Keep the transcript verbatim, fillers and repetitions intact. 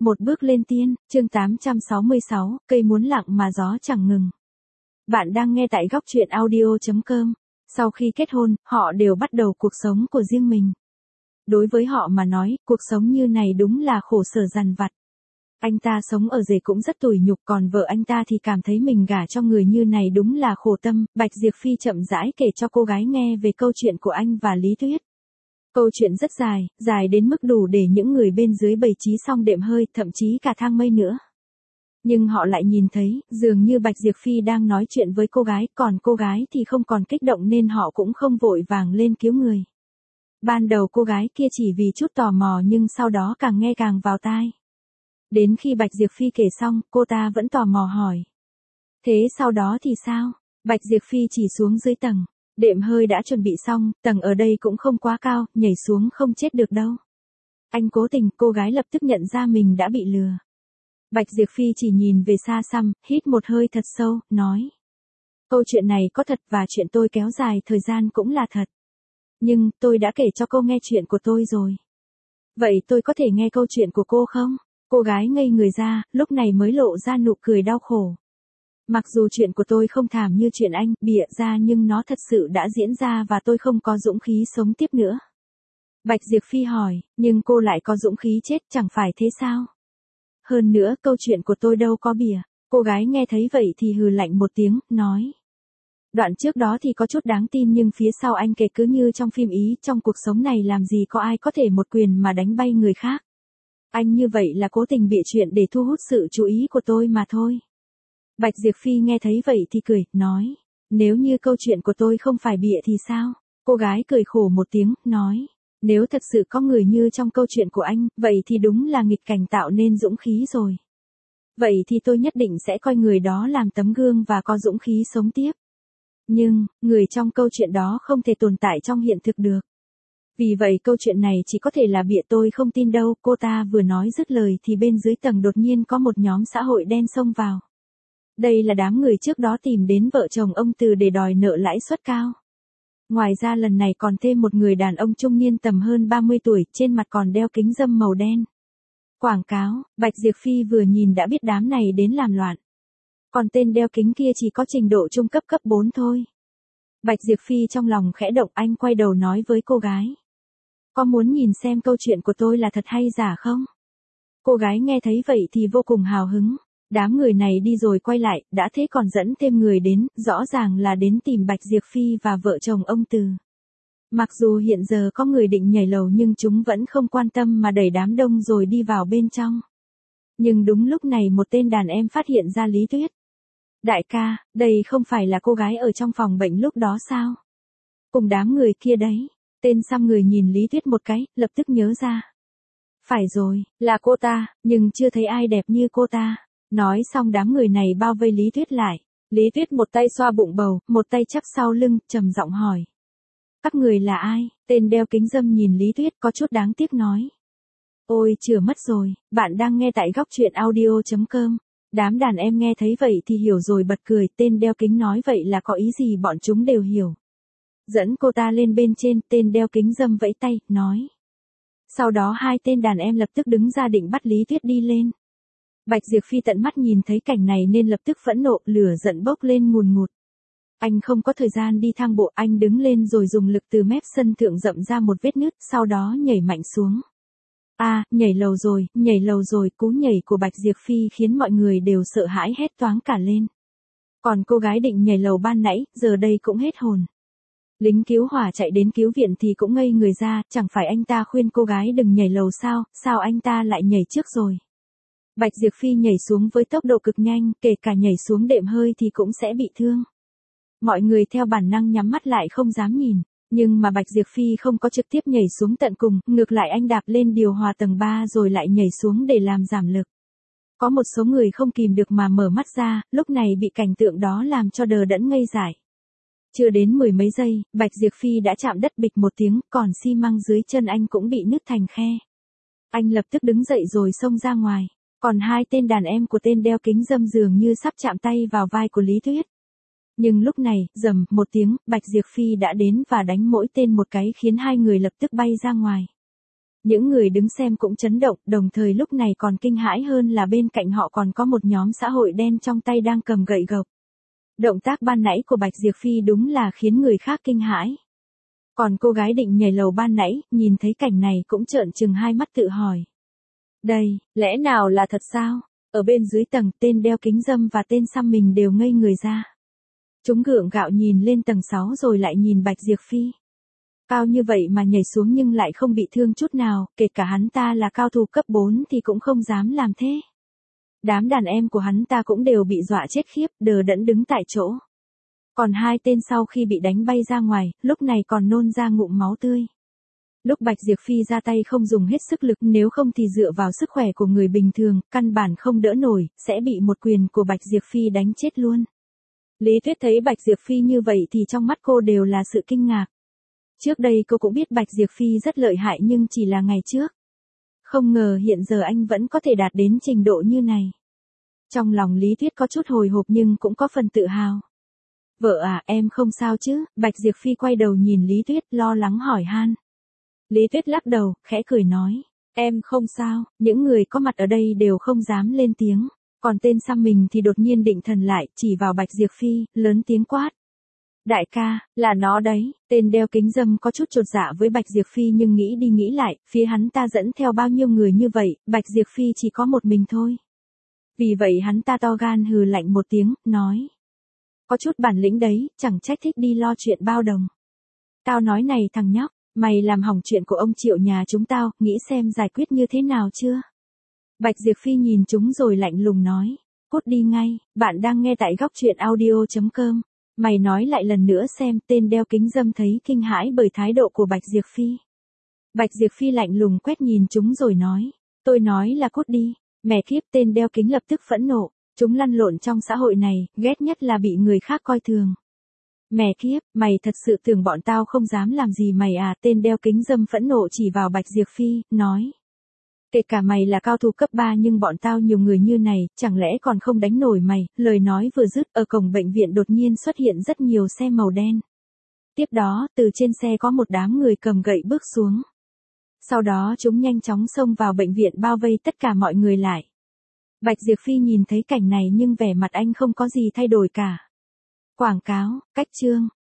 Một bước lên tiên, chương tám trăm sáu mươi sáu, cây muốn lặng mà gió chẳng ngừng. Bạn đang nghe tại góc truyện audio chấm com. Sau khi kết hôn, họ đều bắt đầu cuộc sống của riêng mình. Đối với họ mà nói, cuộc sống như này đúng là khổ sở dằn vặt. Anh ta sống ở rể cũng rất tủi nhục, còn vợ anh ta thì cảm thấy mình gả cho người như này đúng là khổ tâm. Bạch Diệp Phi chậm rãi kể cho cô gái nghe về câu chuyện của anh và Lý Tuyết. Câu chuyện rất dài, dài đến mức đủ để những người bên dưới bày trí xong đệm hơi, thậm chí cả thang mây nữa. Nhưng họ lại nhìn thấy, dường như Bạch Diệp Phi đang nói chuyện với cô gái, còn cô gái thì không còn kích động nên họ cũng không vội vàng lên cứu người. Ban đầu cô gái kia chỉ vì chút tò mò nhưng sau đó càng nghe càng vào tai. Đến khi Bạch Diệp Phi kể xong, cô ta vẫn tò mò hỏi. Thế sau đó thì sao? Bạch Diệp Phi chỉ xuống dưới tầng. Đệm hơi đã chuẩn bị xong, tầng ở đây cũng không quá cao, nhảy xuống không chết được đâu. Anh cố tình, cô gái lập tức nhận ra mình đã bị lừa. Bạch Diệp Phi chỉ nhìn về xa xăm, hít một hơi thật sâu, nói. Câu chuyện này có thật và chuyện tôi kéo dài thời gian cũng là thật. Nhưng, tôi đã kể cho cô nghe chuyện của tôi rồi. Vậy tôi có thể nghe câu chuyện của cô không? Cô gái ngây người ra, lúc này mới lộ ra nụ cười đau khổ. Mặc dù chuyện của tôi không thảm như chuyện anh bịa ra nhưng nó thật sự đã diễn ra và tôi không có dũng khí sống tiếp nữa. Bạch Diệp Phi hỏi, nhưng cô lại có dũng khí chết chẳng phải thế sao? Hơn nữa câu chuyện của tôi đâu có bịa. Cô gái nghe thấy vậy thì hừ lạnh một tiếng, nói. Đoạn trước đó thì có chút đáng tin nhưng phía sau anh kể cứ như trong phim Ý, trong cuộc sống này làm gì có ai có thể một quyền mà đánh bay người khác. Anh như vậy là cố tình bịa chuyện để thu hút sự chú ý của tôi mà thôi. Bạch Diệp Phi nghe thấy vậy thì cười, nói. Nếu như câu chuyện của tôi không phải bịa thì sao? Cô gái cười khổ một tiếng, nói. Nếu thật sự có người như trong câu chuyện của anh, vậy thì đúng là nghịch cảnh tạo nên dũng khí rồi. Vậy thì tôi nhất định sẽ coi người đó làm tấm gương và có dũng khí sống tiếp. Nhưng, người trong câu chuyện đó không thể tồn tại trong hiện thực được. Vì vậy câu chuyện này chỉ có thể là bịa, tôi không tin đâu. Cô ta vừa nói dứt lời thì bên dưới tầng đột nhiên có một nhóm xã hội đen xông vào. Đây là đám người trước đó tìm đến vợ chồng ông Từ để đòi nợ lãi suất cao. Ngoài ra lần này còn thêm một người đàn ông trung niên tầm hơn ba mươi tuổi, trên mặt còn đeo kính râm màu đen. Quảng cáo, Bạch Diệp Phi vừa nhìn đã biết đám này đến làm loạn. Còn tên đeo kính kia chỉ có trình độ trung cấp cấp bốn thôi. Bạch Diệp Phi trong lòng khẽ động, anh quay đầu nói với cô gái. Có muốn nhìn xem câu chuyện của tôi là thật hay giả không? Cô gái nghe thấy vậy thì vô cùng hào hứng. Đám người này đi rồi quay lại, đã thế còn dẫn thêm người đến, rõ ràng là đến tìm Bạch Diệp Phi và vợ chồng ông Từ. Mặc dù hiện giờ có người định nhảy lầu nhưng chúng vẫn không quan tâm mà đẩy đám đông rồi đi vào bên trong. Nhưng đúng lúc này một tên đàn em phát hiện ra Lý Tuyết. Đại ca, đây không phải là cô gái ở trong phòng bệnh lúc đó sao? Cùng đám người kia đấy. Tên xăm người nhìn Lý Tuyết một cái, lập tức nhớ ra. Phải rồi, là cô ta, nhưng chưa thấy ai đẹp như cô ta. Nói xong đám người này bao vây Lý Tuyết lại. Lý Tuyết một tay xoa bụng bầu, một tay chắp sau lưng, trầm giọng hỏi. Các người là ai? Tên đeo kính râm nhìn Lý Tuyết có chút đáng tiếc nói. Ôi chửa mất rồi, bạn đang nghe tại góc truyện audio chấm com. Đám đàn em nghe thấy vậy thì hiểu rồi bật cười, tên đeo kính nói vậy là có ý gì bọn chúng đều hiểu. Dẫn cô ta lên bên trên, tên đeo kính râm vẫy tay, nói. Sau đó hai tên đàn em lập tức đứng ra định bắt Lý Tuyết đi lên. Bạch Diệp Phi tận mắt nhìn thấy cảnh này nên lập tức phẫn nộ, lửa giận bốc lên ngùn ngụt. Anh không có thời gian đi thang bộ, anh đứng lên rồi dùng lực từ mép sân thượng rậm ra một vết nứt, sau đó nhảy mạnh xuống. A, à, nhảy lầu rồi, nhảy lầu rồi, cú nhảy của Bạch Diệp Phi khiến mọi người đều sợ hãi hét toáng cả lên. Còn cô gái định nhảy lầu ban nãy, giờ đây cũng hết hồn. Lính cứu hỏa chạy đến cứu viện thì cũng ngây người ra, chẳng phải anh ta khuyên cô gái đừng nhảy lầu sao, sao anh ta lại nhảy trước rồi. Bạch Diệp Phi nhảy xuống với tốc độ cực nhanh, kể cả nhảy xuống đệm hơi thì cũng sẽ bị thương. Mọi người theo bản năng nhắm mắt lại không dám nhìn, nhưng mà Bạch Diệp Phi không có trực tiếp nhảy xuống tận cùng, ngược lại anh đạp lên điều hòa tầng ba rồi lại nhảy xuống để làm giảm lực. Có một số người không kìm được mà mở mắt ra, lúc này bị cảnh tượng đó làm cho đờ đẫn ngây dại. Chưa đến mười mấy giây, Bạch Diệp Phi đã chạm đất bịch một tiếng, còn xi măng dưới chân anh cũng bị nứt thành khe. Anh lập tức đứng dậy rồi xông ra ngoài. Còn hai tên đàn em của tên đeo kính râm dường như sắp chạm tay vào vai của Lý Tuyết. Nhưng lúc này, rầm một tiếng, Bạch Diệp Phi đã đến và đánh mỗi tên một cái khiến hai người lập tức bay ra ngoài. Những người đứng xem cũng chấn động, đồng thời lúc này còn kinh hãi hơn là bên cạnh họ còn có một nhóm xã hội đen trong tay đang cầm gậy gộc. Động tác ban nãy của Bạch Diệp Phi đúng là khiến người khác kinh hãi. Còn cô gái định nhảy lầu ban nãy, nhìn thấy cảnh này cũng trợn trừng hai mắt tự hỏi. Đây, lẽ nào là thật sao? Ở bên dưới tầng, tên đeo kính râm và tên xăm mình đều ngây người ra. Chúng gượng gạo nhìn lên tầng sáu rồi lại nhìn Bạch Diệp Phi. Cao như vậy mà nhảy xuống nhưng lại không bị thương chút nào, kể cả hắn ta là cao thủ cấp bốn thì cũng không dám làm thế. Đám đàn em của hắn ta cũng đều bị dọa chết khiếp, đờ đẫn đứng tại chỗ. Còn hai tên sau khi bị đánh bay ra ngoài, lúc này còn nôn ra ngụm máu tươi. Lúc Bạch Diệp Phi ra tay không dùng hết sức lực, nếu không thì dựa vào sức khỏe của người bình thường, căn bản không đỡ nổi, sẽ bị một quyền của Bạch Diệp Phi đánh chết luôn. Lý Tuyết thấy Bạch Diệp Phi như vậy thì trong mắt cô đều là sự kinh ngạc. Trước đây cô cũng biết Bạch Diệp Phi rất lợi hại nhưng chỉ là ngày trước. Không ngờ hiện giờ anh vẫn có thể đạt đến trình độ như này. Trong lòng Lý Tuyết có chút hồi hộp nhưng cũng có phần tự hào. Vợ à, em không sao chứ? Bạch Diệp Phi quay đầu nhìn Lý Tuyết lo lắng hỏi han. Lý Tuyết lắc đầu, khẽ cười nói. Em không sao, những người có mặt ở đây đều không dám lên tiếng. Còn tên xăm mình thì đột nhiên định thần lại, chỉ vào Bạch Diệp Phi, lớn tiếng quát. Đại ca, là nó đấy. Tên đeo kính râm có chút chột dạ với Bạch Diệp Phi nhưng nghĩ đi nghĩ lại, phía hắn ta dẫn theo bao nhiêu người như vậy, Bạch Diệp Phi chỉ có một mình thôi. Vì vậy hắn ta to gan hừ lạnh một tiếng, nói. Có chút bản lĩnh đấy, chẳng trách thích đi lo chuyện bao đồng. Tao nói này thằng nhóc, mày làm hỏng chuyện của ông Triệu nhà chúng tao, nghĩ xem giải quyết như thế nào chưa? Bạch Diệp Phi nhìn chúng rồi lạnh lùng nói. Cút đi ngay, bạn đang nghe tại góc truyện audio chấm com. Mày nói lại lần nữa xem. Tên đeo kính râm thấy kinh hãi bởi thái độ của Bạch Diệp Phi. Bạch Diệp Phi lạnh lùng quét nhìn chúng rồi nói. Tôi nói là cút đi. Mẹ kiếp, tên đeo kính lập tức phẫn nộ. Chúng lăn lộn trong xã hội này, ghét nhất là bị người khác coi thường. Mẹ kiếp, mày thật sự tưởng bọn tao không dám làm gì mày à? Tên đeo kính râm phẫn nộ chỉ vào Bạch Diệp Phi, nói. Kể cả mày là cao thủ cấp ba nhưng bọn tao nhiều người như này, chẳng lẽ còn không đánh nổi mày? Lời nói vừa dứt, ở cổng bệnh viện đột nhiên xuất hiện rất nhiều xe màu đen. Tiếp đó, từ trên xe có một đám người cầm gậy bước xuống. Sau đó chúng nhanh chóng xông vào bệnh viện bao vây tất cả mọi người lại. Bạch Diệp Phi nhìn thấy cảnh này nhưng vẻ mặt anh không có gì thay đổi cả. Quảng cáo, cách chương.